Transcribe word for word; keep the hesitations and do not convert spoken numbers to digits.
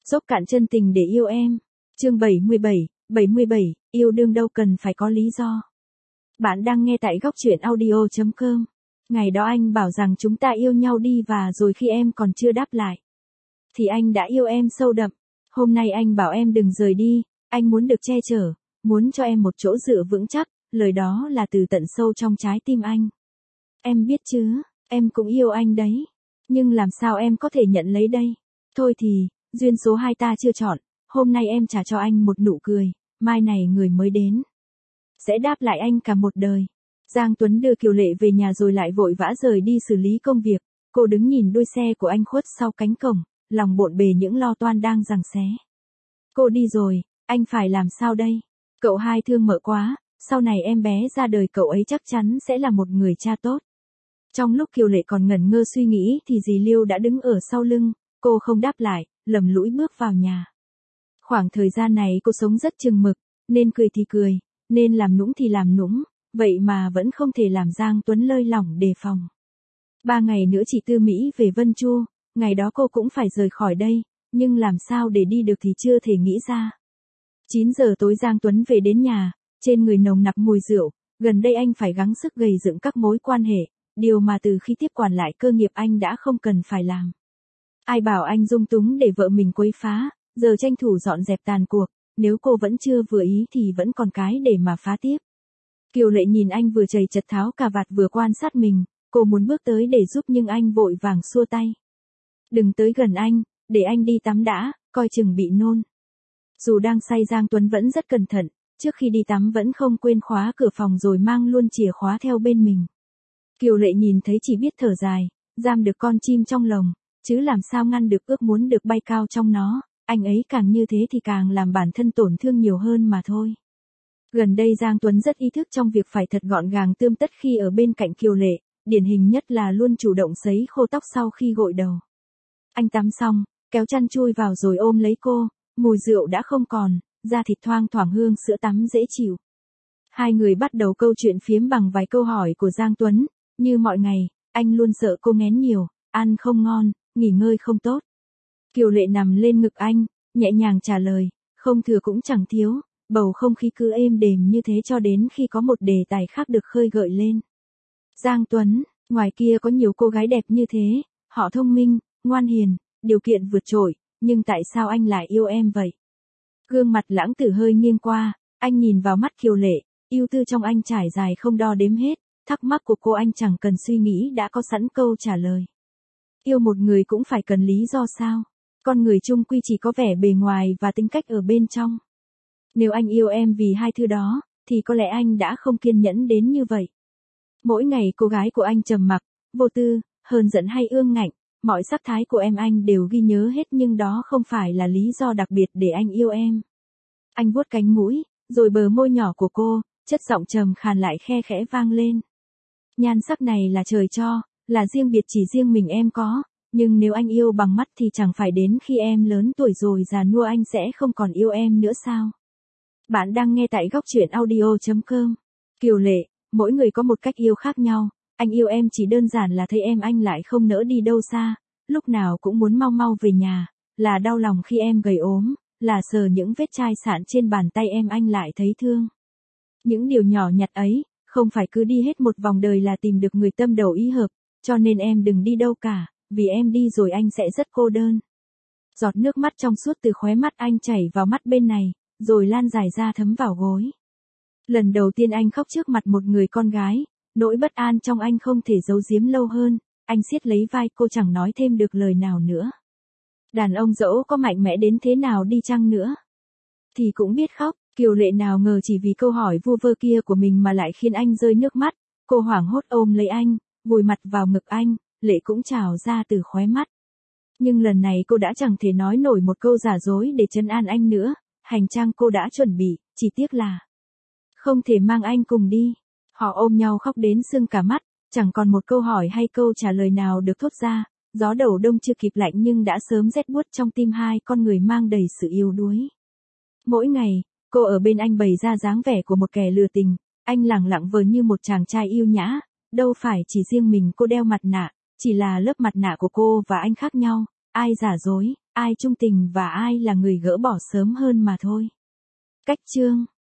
Dốc cạn chân tình để yêu em. Chương bảy mươi bảy, bảy mươi bảy, yêu đương đâu cần phải có lý do. Bạn đang nghe tại góc truyện audio chấm com. Ngày đó anh bảo rằng chúng ta yêu nhau đi và rồi khi em còn chưa đáp lại, thì anh đã yêu em sâu đậm. Hôm nay anh bảo em đừng rời đi, anh muốn được che chở, muốn cho em một chỗ dựa vững chắc, lời đó là từ tận sâu trong trái tim anh. Em biết chứ, em cũng yêu anh đấy. Nhưng làm sao em có thể nhận lấy đây? Thôi thì, duyên số hai ta chưa chọn, hôm nay em trả cho anh một nụ cười, mai này người mới đến sẽ đáp lại anh cả một đời. Giang Tuấn đưa Kiều Lệ về nhà rồi lại vội vã rời đi xử lý công việc. Cô đứng nhìn đuôi xe của anh khuất sau cánh cổng, lòng bộn bề những lo toan đang giằng xé. Cô đi rồi, anh phải làm sao đây? Cậu hai thương mợ quá, sau này em bé ra đời cậu ấy chắc chắn sẽ là một người cha tốt. Trong lúc Kiều Lệ còn ngẩn ngơ suy nghĩ thì dì Liêu đã đứng ở sau lưng, cô không đáp lại, lầm lũi bước vào nhà. Khoảng thời gian này cô sống rất chừng mực, nên cười thì cười, nên làm nũng thì làm nũng, vậy mà vẫn không thể làm Giang Tuấn lơi lỏng đề phòng. Ba ngày nữa chị Tư Mỹ về Vân Chu, ngày đó cô cũng phải rời khỏi đây, nhưng làm sao để đi được thì chưa thể nghĩ ra. chín giờ tối Giang Tuấn về đến nhà, trên người nồng nặc mùi rượu, gần đây anh phải gắng sức gầy dựng các mối quan hệ, điều mà từ khi tiếp quản lại cơ nghiệp anh đã không cần phải làm. Ai bảo anh dung túng để vợ mình quấy phá, giờ tranh thủ dọn dẹp tàn cuộc, nếu cô vẫn chưa vừa ý thì vẫn còn cái để mà phá tiếp. Kiều Lệ nhìn anh vừa chầy chật tháo cà vạt vừa quan sát mình, cô muốn bước tới để giúp nhưng anh vội vàng xua tay. Đừng tới gần anh, để anh đi tắm đã, coi chừng bị nôn. Dù đang say Giang Tuấn vẫn rất cẩn thận, trước khi đi tắm vẫn không quên khóa cửa phòng rồi mang luôn chìa khóa theo bên mình. Kiều Lệ nhìn thấy chỉ biết thở dài, giam được con chim trong lồng, chứ làm sao ngăn được ước muốn được bay cao trong nó, anh ấy càng như thế thì càng làm bản thân tổn thương nhiều hơn mà thôi. Gần đây Giang Tuấn rất ý thức trong việc phải thật gọn gàng tươm tất khi ở bên cạnh Kiều Lệ, điển hình nhất là luôn chủ động sấy khô tóc sau khi gội đầu. Anh tắm xong, kéo chăn chui vào rồi ôm lấy cô, mùi rượu đã không còn, da thịt thoang thoảng hương sữa tắm dễ chịu. Hai người bắt đầu câu chuyện phiếm bằng vài câu hỏi của Giang Tuấn, như mọi ngày, anh luôn sợ cô ngén nhiều, ăn không ngon, nghỉ ngơi không tốt. Kiều Lệ nằm lên ngực anh, nhẹ nhàng trả lời, không thừa cũng chẳng thiếu, bầu không khí cứ êm đềm như thế cho đến khi có một đề tài khác được khơi gợi lên. Giang Tuấn, ngoài kia có nhiều cô gái đẹp như thế, họ thông minh, ngoan hiền, điều kiện vượt trội, nhưng tại sao anh lại yêu em vậy? Gương mặt lãng tử hơi nghiêng qua, anh nhìn vào mắt Kiều Lệ, ưu tư trong anh trải dài không đo đếm hết, thắc mắc của cô anh chẳng cần suy nghĩ đã có sẵn câu trả lời. Yêu một người cũng phải cần lý do sao? Con người chung quy chỉ có vẻ bề ngoài và tính cách ở bên trong. Nếu anh yêu em vì hai thứ đó, thì có lẽ anh đã không kiên nhẫn đến như vậy. Mỗi ngày cô gái của anh trầm mặc, vô tư, hờn giận hay ương ngạnh, mọi sắc thái của em anh đều ghi nhớ hết nhưng đó không phải là lý do đặc biệt để anh yêu em. Anh vuốt cánh mũi, rồi bờ môi nhỏ của cô, chất giọng trầm khàn lại khe khẽ vang lên. Nhan sắc này là trời cho, là riêng biệt chỉ riêng mình em có, nhưng nếu anh yêu bằng mắt thì chẳng phải đến khi em lớn tuổi rồi già nua anh sẽ không còn yêu em nữa sao? Bạn đang nghe tại góc truyện audio chấm com. Kiều Lệ, mỗi người có một cách yêu khác nhau, anh yêu em chỉ đơn giản là thấy em anh lại không nỡ đi đâu xa, lúc nào cũng muốn mau mau về nhà, là đau lòng khi em gầy ốm, là sờ những vết chai sạn trên bàn tay em anh lại thấy thương. Những điều nhỏ nhặt ấy, không phải cứ đi hết một vòng đời là tìm được người tâm đầu ý hợp, cho nên em đừng đi đâu cả, vì em đi rồi anh sẽ rất cô đơn. Giọt nước mắt trong suốt từ khóe mắt anh chảy vào mắt bên này, rồi lan dài ra thấm vào gối. Lần đầu tiên anh khóc trước mặt một người con gái, nỗi bất an trong anh không thể giấu giếm lâu hơn, anh siết lấy vai cô chẳng nói thêm được lời nào nữa. Đàn ông dẫu có mạnh mẽ đến thế nào đi chăng nữa, thì cũng biết khóc. Kiều Lệ nào ngờ chỉ vì câu hỏi vu vơ kia của mình mà lại khiến anh rơi nước mắt, cô hoảng hốt ôm lấy anh, vùi mặt vào ngực anh, lệ cũng trào ra từ khóe mắt. Nhưng lần này cô đã chẳng thể nói nổi một câu giả dối để trấn an anh nữa, hành trang cô đã chuẩn bị, chỉ tiếc là không thể mang anh cùng đi. Họ ôm nhau khóc đến sưng cả mắt, chẳng còn một câu hỏi hay câu trả lời nào được thốt ra, gió đầu đông chưa kịp lạnh nhưng đã sớm rét buốt trong tim hai con người mang đầy sự yếu đuối. Mỗi ngày, cô ở bên anh bày ra dáng vẻ của một kẻ lừa tình, anh lẳng lặng vờ như một chàng trai yêu nhã, đâu phải chỉ riêng mình cô đeo mặt nạ, chỉ là lớp mặt nạ của cô và anh khác nhau, ai giả dối, ai trung tình và ai là người gỡ bỏ sớm hơn mà thôi. Cách chương